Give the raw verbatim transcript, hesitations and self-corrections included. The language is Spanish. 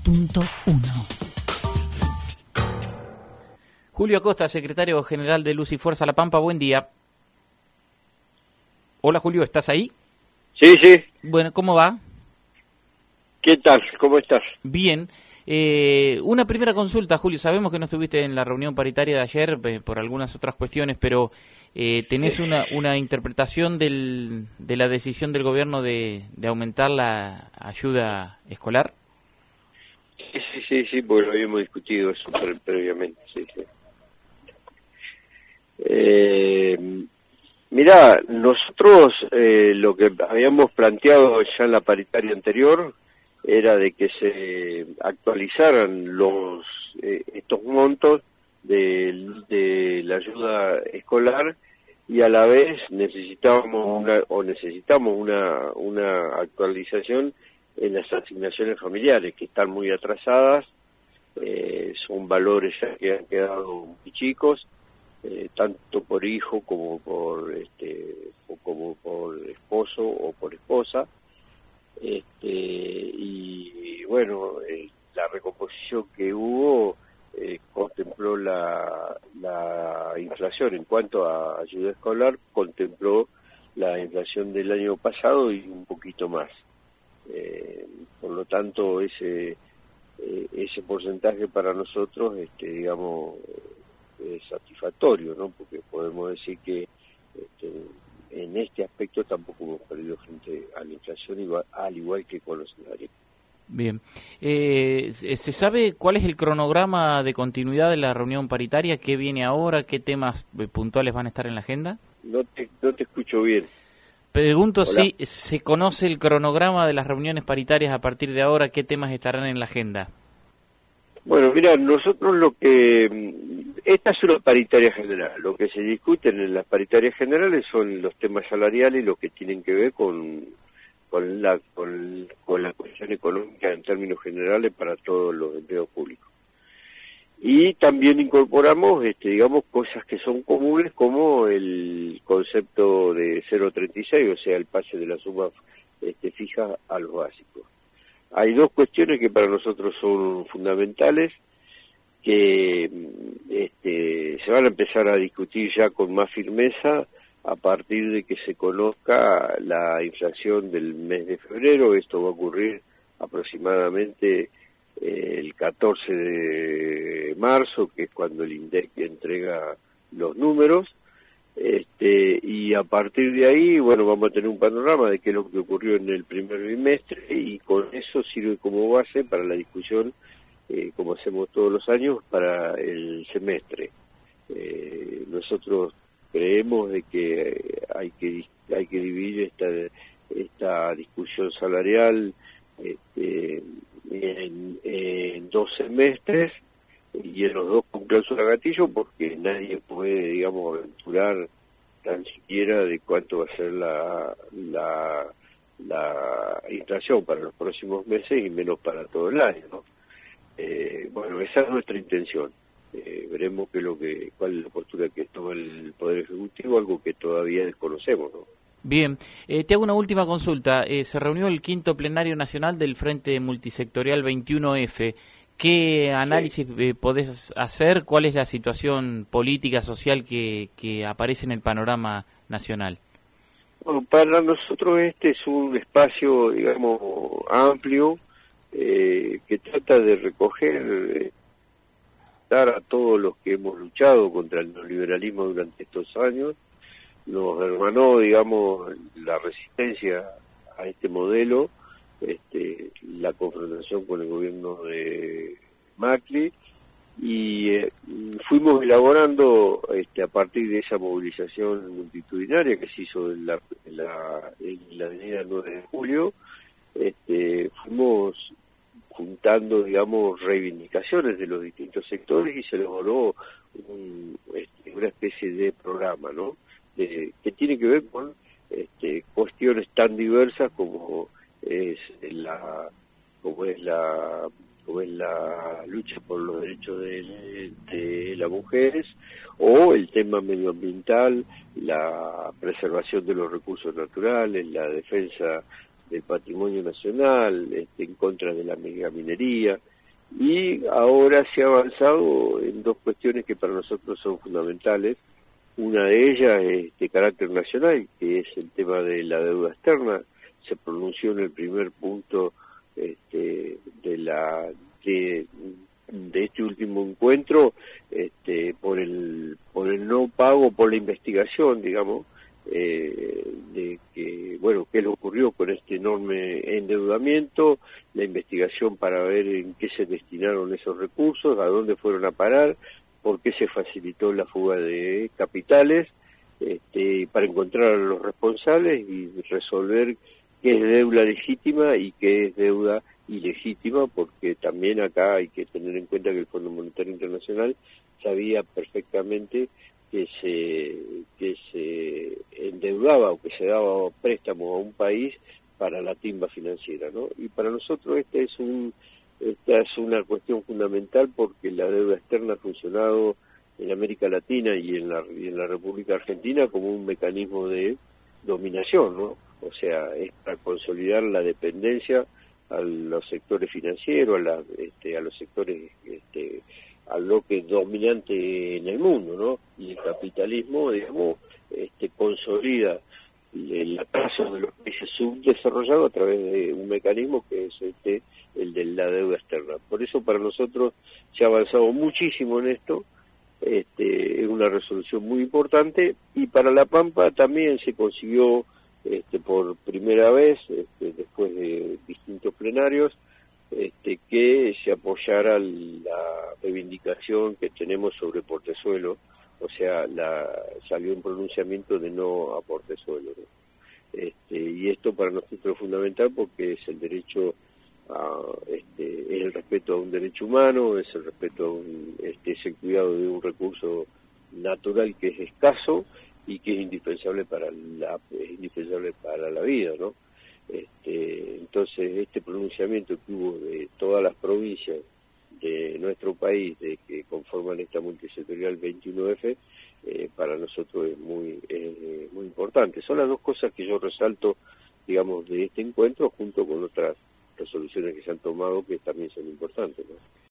punto uno. Julio Acosta, secretario general de Luz y Fuerza La Pampa, buen día. Hola Julio, ¿estás ahí? Sí, sí. Bueno, ¿cómo va? ¿Qué tal? ¿Cómo estás? Bien. Eh, una primera consulta, Julio. Sabemos que no estuviste en la reunión paritaria de ayer eh, por algunas otras cuestiones, pero eh, ¿tenés una, una interpretación del, de la decisión del gobierno de, de aumentar la ayuda escolar? Sí, sí, sí, sí, porque lo habíamos discutido eso pre previamente, sí, sí. Eh, mirá, nosotros eh, lo que habíamos planteado ya en la paritaria anterior era de que se actualizaran los eh, estos montos de, de la ayuda escolar y a la vez necesitábamos una o necesitamos una una actualización en las asignaciones familiares que están muy atrasadas, eh, son valores ya que han quedado muy chicos, eh, tanto por hijo como por este o como por esposo o por esposa. Este, y bueno, eh, la recomposición que hubo eh, contempló la, la inflación en cuanto a ayuda escolar, contempló la inflación del año pasado y un poquito más. Eh, por lo tanto, ese eh, ese porcentaje para nosotros, este, digamos, es satisfactorio, ¿no? Porque podemos decir que este, en este aspecto tampoco hemos perdido frente a la inflación, igual, al igual que con los salarios. Bien. Eh, ¿Se sabe cuál es el cronograma de continuidad de la reunión paritaria? ¿Qué viene ahora? ¿Qué temas puntuales van a estar en la agenda? No te, no te escucho bien. Pregunto Hola. si se conoce el cronograma de las reuniones paritarias a partir de ahora, ¿qué temas estarán en la agenda? Bueno, mira, nosotros lo que... Esta es una paritaria general. Lo que se discuten en las paritarias generales son los temas salariales y lo que tienen que ver con, con, la, con, con la cuestión económica en términos generales para todos los empleos públicos. Y también incorporamos, este, digamos, cosas que son comunes como el concepto de cero coma treinta y seis, o sea, el pase de la suma este, fija a los básicos. Hay dos cuestiones que para nosotros son fundamentales, que este, se van a empezar a discutir ya con más firmeza a partir de que se conozca la inflación del mes de febrero. Esto va a ocurrir aproximadamente eh, el catorce de marzo, que es cuando el INDEC entrega los números. Este, y a partir de ahí, bueno, vamos a tener un panorama de qué es lo que ocurrió en el primer bimestre y con eso sirve como base para la discusión, eh, como hacemos todos los años, para el semestre. Eh, nosotros creemos de que hay que hay que dividir esta esta discusión salarial este, en, en dos semestres y en los dos con cláusula gatillo, porque nadie puede, digamos, aventurar tan siquiera de cuánto va a ser la, la, la inflación para los próximos meses y menos para todo el año, ¿no? Eh, bueno, esa es nuestra intención. Eh, veremos qué lo que, cuál es la postura que toma el Poder Ejecutivo, algo que todavía desconocemos, ¿no? Bien, eh, te hago una última consulta. Eh, se reunió el quinto plenario nacional del Frente Multisectorial veintiuno F. ¿Qué análisis eh, podés hacer? ¿Cuál es la situación política, social que, que aparece en el panorama nacional? Bueno, para nosotros este es un espacio, digamos, amplio, eh, que trata de recoger, eh, dar a todos los que hemos luchado contra el neoliberalismo durante estos años. Nos hermanó, digamos, la resistencia a este modelo, este, la confrontación con el gobierno de Macri, y eh, fuimos elaborando este, a partir de esa movilización multitudinaria que se hizo en la, en la, en la avenida nueve de julio, este, fuimos juntando, digamos, reivindicaciones de los distintos sectores y se elaboró un, este, una especie de programa, ¿no? De, que tiene que ver con este, cuestiones tan diversas como es la como es la como es la lucha por los derechos de, de las mujeres, o el tema medioambiental, la preservación de los recursos naturales, la defensa del patrimonio nacional, este, en contra de la megaminería. Y ahora se ha avanzado en dos cuestiones que para nosotros son fundamentales. Una de ellas es de carácter nacional, que es el tema de la deuda externa. Se pronunció en el primer punto este, de la de, de este último encuentro este, por el por el no pago, por la investigación, digamos, eh, de que bueno qué le ocurrió con este enorme endeudamiento, la investigación para ver en qué se destinaron esos recursos, a dónde fueron a parar, por qué se facilitó la fuga de capitales, este, para encontrar a los responsables y resolver qué es deuda legítima y qué es deuda ilegítima, porque también acá hay que tener en cuenta que el Fondo Monetario Internacional sabía perfectamente que se que se endeudaba o que se daba préstamo a un país para la timba financiera, ¿no? Y para nosotros este es un esta es una cuestión fundamental porque la deuda externa ha funcionado en América Latina y en la y en la República Argentina como un mecanismo de dominación, ¿no? O sea, es para consolidar la dependencia a los sectores financieros, a, la, este, a los sectores, este, al bloque dominante en el mundo, ¿no? Y el capitalismo, digamos, este, consolida el atraso de los países subdesarrollados a través de un mecanismo que es este, el de la deuda externa. Por eso para nosotros se ha avanzado muchísimo en esto, este, es una resolución muy importante, y para La Pampa también se consiguió este, por primera vez, este, después de distintos plenarios, este, que se apoyara la reivindicación que tenemos sobre portezuelo, o sea, la, salió un pronunciamiento de no a portezuelo, ¿no? Este, y esto para nosotros es fundamental porque es el derecho a, este, es el respeto a un derecho humano, es el respeto a un, este, es el cuidado de un recurso natural que es escaso y que es indispensable para la es indispensable para la vida, ¿no? Este, entonces este pronunciamiento que hubo de todas las provincias de nuestro país de que conforman esta multisectorial veintiuno F eh, para nosotros es muy eh, muy importante. Son las dos cosas que yo resalto, digamos, de este encuentro junto con otras resoluciones que se han tomado que también son importantes, ¿no?